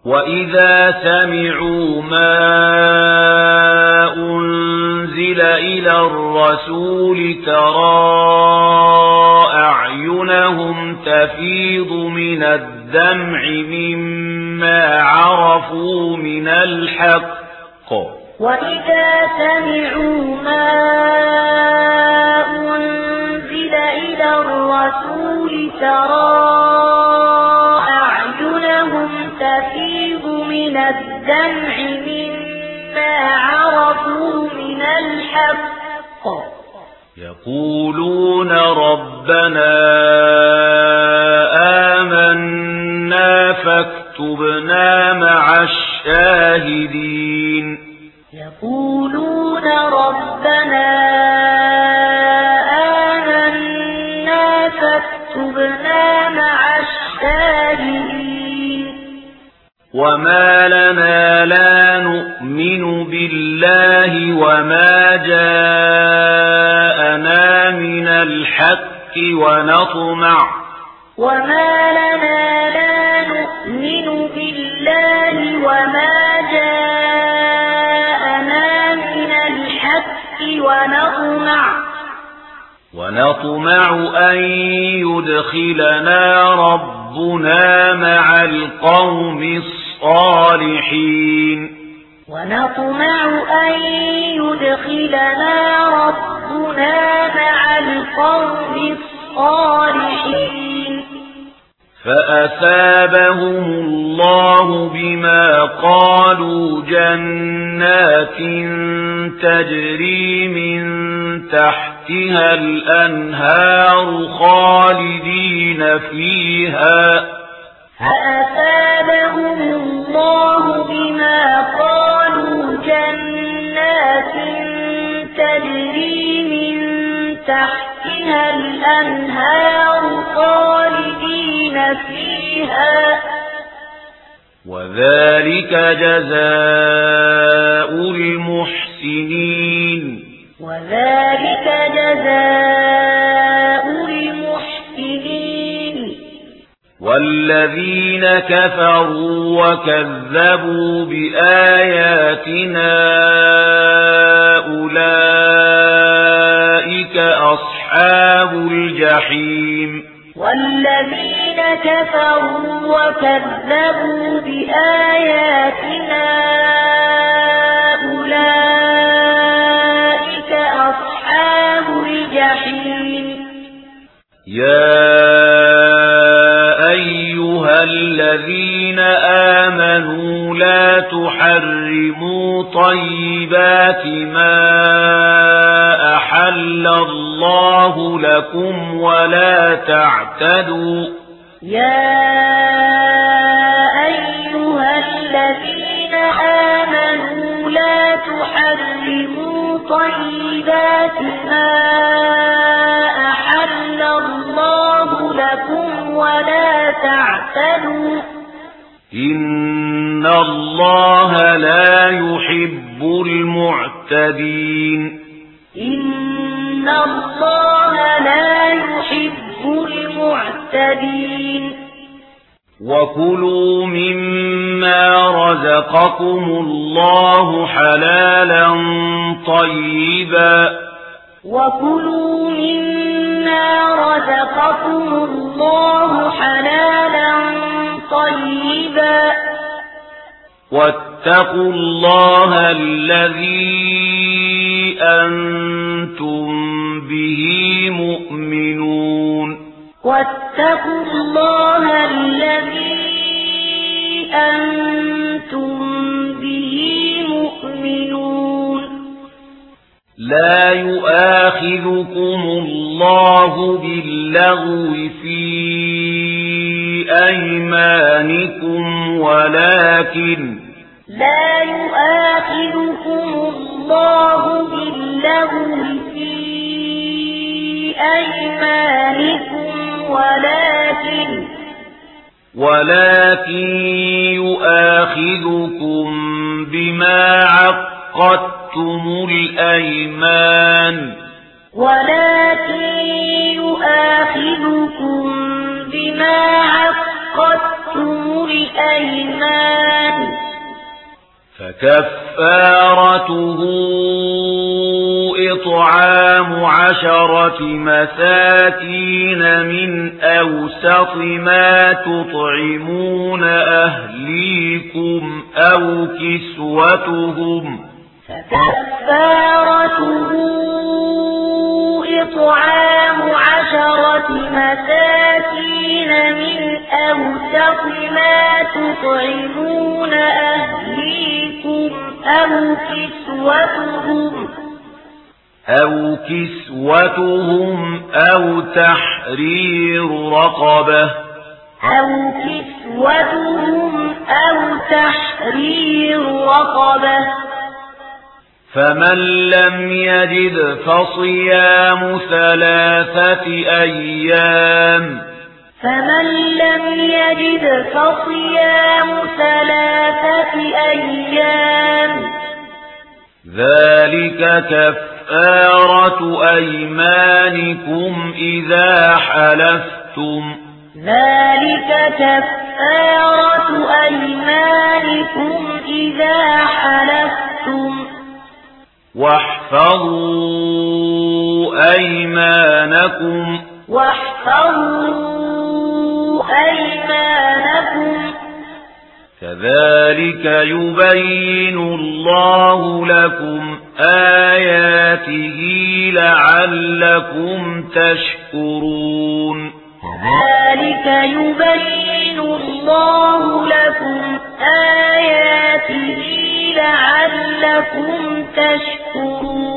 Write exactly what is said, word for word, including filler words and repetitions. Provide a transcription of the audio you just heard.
وَإِذَا سَمِعُوا مَا أُنزِلَ إِلَى الرَّسُولِ تَرَى أَعْيُنَهُمْ تَفِيضُ مِنَ الدَّمْعِ مِمَّا عَرَفُوا مِنَ الْحَقِّ وَإِذَا سَمِعُوا مَا أُنزِلَ إِلَى الرَّسُولِ تَرَى أَعْيُنَهُمْ تَفِيضُ مِنَ الدَّمْعِ مِمَّا عَرَفُوا مِنَ الْحَقِّ يَقُولُونَ رَبَّنَا آمَنَّا فاكتبنا مع الشاهدين يقولون ربنا آمنا فاكتبنا مع الشاهدين وما لنا لا نؤمن بالله وما جاءنا من الحق ونطمع وما لنا لا نؤمن بالله وما جاءنا من الحق ونطمع ونطمع أن يدخلنا ربنا مع القوم الصالحين ونطمع أن يدخلنا ربنا مع القوم الصالحين فأثابهم الله بما قالوا جنات تجري من تحتها الأنهار خالدين فيها فأثابهم الله بما قالوا جنات تجري من تحتها الأنهار خالدين فيها وذلك جزاء المحسنين وذلك جزاء المحسنين والذين كفروا وكذبوا بآياتنا أولئك أصحاب الجحيم والذين كفروا وكذبوا بآياتنا أولئك أصحاب الجحيم يا أيها الذين آمنوا لا تحرموا طيبات ما أحل الله لكم ولا تعتدوا يا أيها الذين آمنوا لا تحرموا طيبات ما أحل الله لكم ولا تعتدوا إن الله لا يحب المعتدين إن الله لا يحب المعتدين وكلوا مما رزقكم الله حلالا طيبا وكلوا مما رزقكم الله حلالا طيبا واتقوا الله الذي أنتم به مؤمنون واتقوا الله الذي أنتم به مؤمنون لا يؤاخذكم الله باللغو في أيمانكم ولكن لا يؤاخذكم الله باللغو في أيمانكم ولكن ولكن يؤاخذكم بما عقدتم الأيمان ولكن يؤاخذكم بما عقدتم الأيمان فكفارته إطعام عشرة مساكين من أوسط ما تطعمون أهليكم أو كسوتهم فكفارته إطعام عشرة مساكين من أوسط ما تطعمون أهليكم أو كسوتهم أو كسوتهم أو تحرير رقبة أو كسوتهم أو تحرير رقبة فمن لم يجد فصيام ثلاثة أيام فمن لم يجد فصيام ثلاثة أيام ذلك كفارة أيمانكم إذا حلفتم ذلك كفارة أيمانكم إذا حلفتم واحفظوا أيمانكم واحفظوا أيمانكم كذلك يبين الله لكم آياته لعلكم تشكرون كذلك يبين الله لكم آياته لعلكم تشكرون